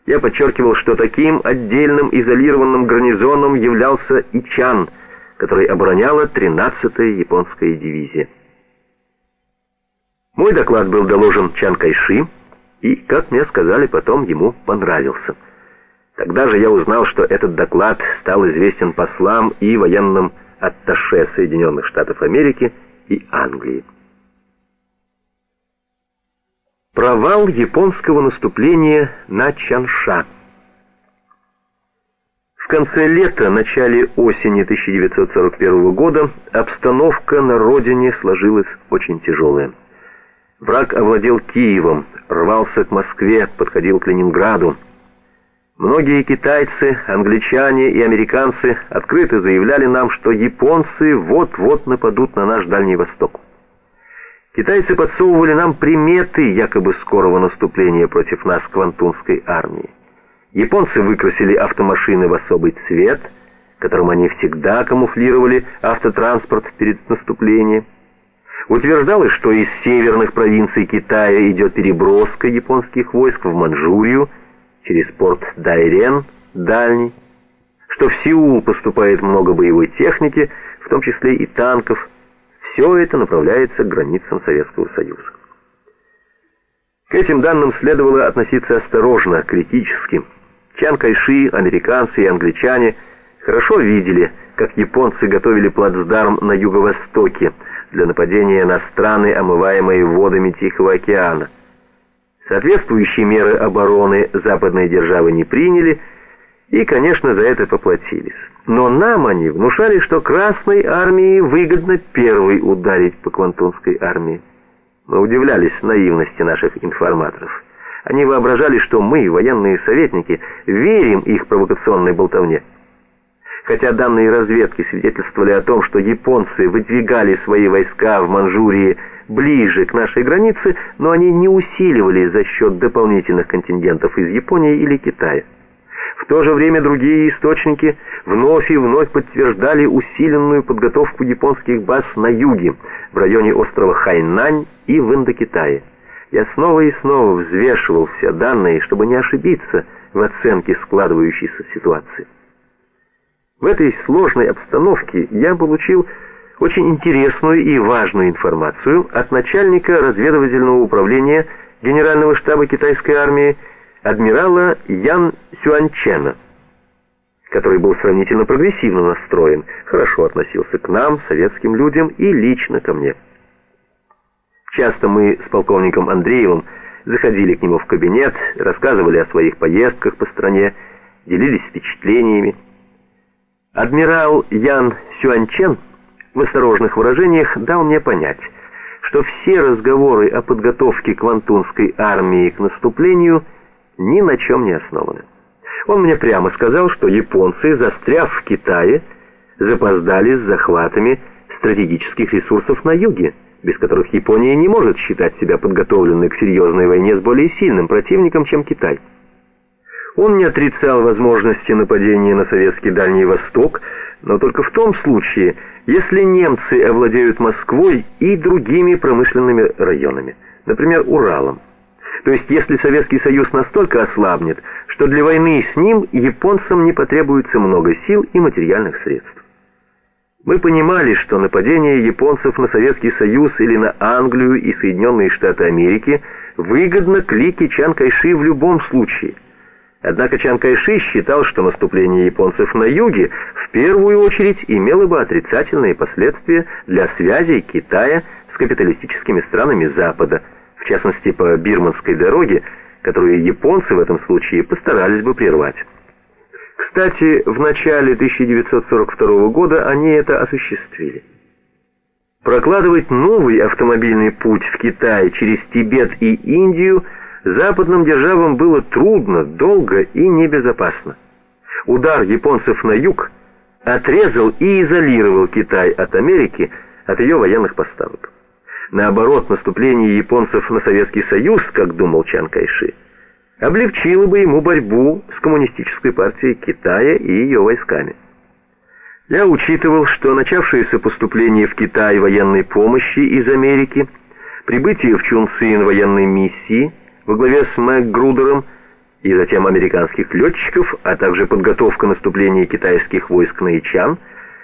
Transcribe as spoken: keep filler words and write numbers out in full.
Я подчеркивал, что таким отдельным изолированным гарнизоном являлся Ичан, который обороняла тринадцатая японская дивизия. Мой доклад был доложен Чан Кайши, и, как мне сказали потом, ему понравился. Тогда же я узнал, что этот доклад стал известен послам и военным атташе Соединенных Штатов Америки и Англии. Провал японского наступления на Чанша. В конце лета, начале осени тысяча девятьсот сорок первого года обстановка на родине сложилась очень тяжелая. Враг овладел Киевом, рвался к Москве, подходил к Ленинграду. Многие китайцы, англичане и американцы открыто заявляли нам, что японцы вот-вот нападут на наш Дальний Восток. Китайцы подсовывали нам приметы якобы скорого наступления против нас Квантунской армии. Японцы выкрасили автомашины в особый цвет, которым они всегда камуфлировали автотранспорт перед наступлением. Утверждалось, что из северных провинций Китая идет переброска японских войск в Манчжурию через порт Дайрен, дальний, что в Сеул поступает много боевой техники, в том числе и танков. Все это направляется к границам Советского Союза. К этим данным следовало относиться осторожно, критически. Чан Кайши, американцы и англичане хорошо видели, как японцы готовили плацдарм на юго-востоке для нападения на страны, омываемые водами Тихого океана. Соответствующие меры обороны западные державы не приняли и, конечно, за это поплатились. Но нам они внушали, что Красной армии выгодно первой ударить по Квантунской армии. Мы удивлялись наивности наших информаторов. Они воображали, что мы, военные советники, верим их провокационной болтовне. Хотя данные разведки свидетельствовали о том, что японцы выдвигали свои войска в Манчжурии ближе к нашей границе, но они не усиливали за счет дополнительных контингентов из Японии или Китая. В то же время другие источники вновь и вновь подтверждали усиленную подготовку японских баз на юге, в районе острова Хайнань и в Индокитае. Я снова и снова взвешивал все данные, чтобы не ошибиться в оценке складывающейся ситуации. В этой сложной обстановке я получил очень интересную и важную информацию от начальника разведывательного управления Генерального штаба китайской армии адмирала Ян Сюаньчена, который был сравнительно прогрессивно настроен, хорошо относился к нам, советским людям, и лично ко мне. Часто мы с полковником Андреевым заходили к нему в кабинет, рассказывали о своих поездках по стране, делились впечатлениями. Адмирал Ян Сюаньчен в осторожных выражениях дал мне понять, что все разговоры о подготовке Квантунской армии к наступлению ни на чем не основаны. Он мне прямо сказал, что японцы, застряв в Китае, запоздали с захватами стратегических ресурсов на юге, без которых Япония не может считать себя подготовленной к серьезной войне с более сильным противником, чем Китай. Он не отрицал возможности нападения на советский Дальний Восток, но только в том случае, если немцы овладеют Москвой и другими промышленными районами, например, Уралом. То есть, если Советский Союз настолько ослабнет, что для войны с ним японцам не потребуется много сил и материальных средств. Мы понимали, что нападение японцев на Советский Союз или на Англию и Соединенные Штаты Америки выгодно клике Чан Кайши в любом случае. Однако Чан Кайши считал, что наступление японцев на юге в первую очередь имело бы отрицательные последствия для связей Китая с капиталистическими странами Запада, в частности по Бирманской дороге, которую японцы в этом случае постарались бы прервать. Кстати, в начале тысяча девятьсот сорок второго года они это осуществили. Прокладывать новый автомобильный путь в Китай через Тибет и Индию западным державам было трудно, долго и небезопасно. Удар японцев на юг отрезал и изолировал Китай от Америки, от ее военных поставок. Наоборот, наступление японцев на Советский Союз, как думал Чан Кайши, облегчило бы ему борьбу с коммунистической партией Китая и ее войсками. Я учитывал, что начавшееся поступление в Китай военной помощи из Америки, прибытие в Чунцин военной миссии во главе с МакГрудером и затем американских летчиков, а также подготовка наступления китайских войск на Ичан –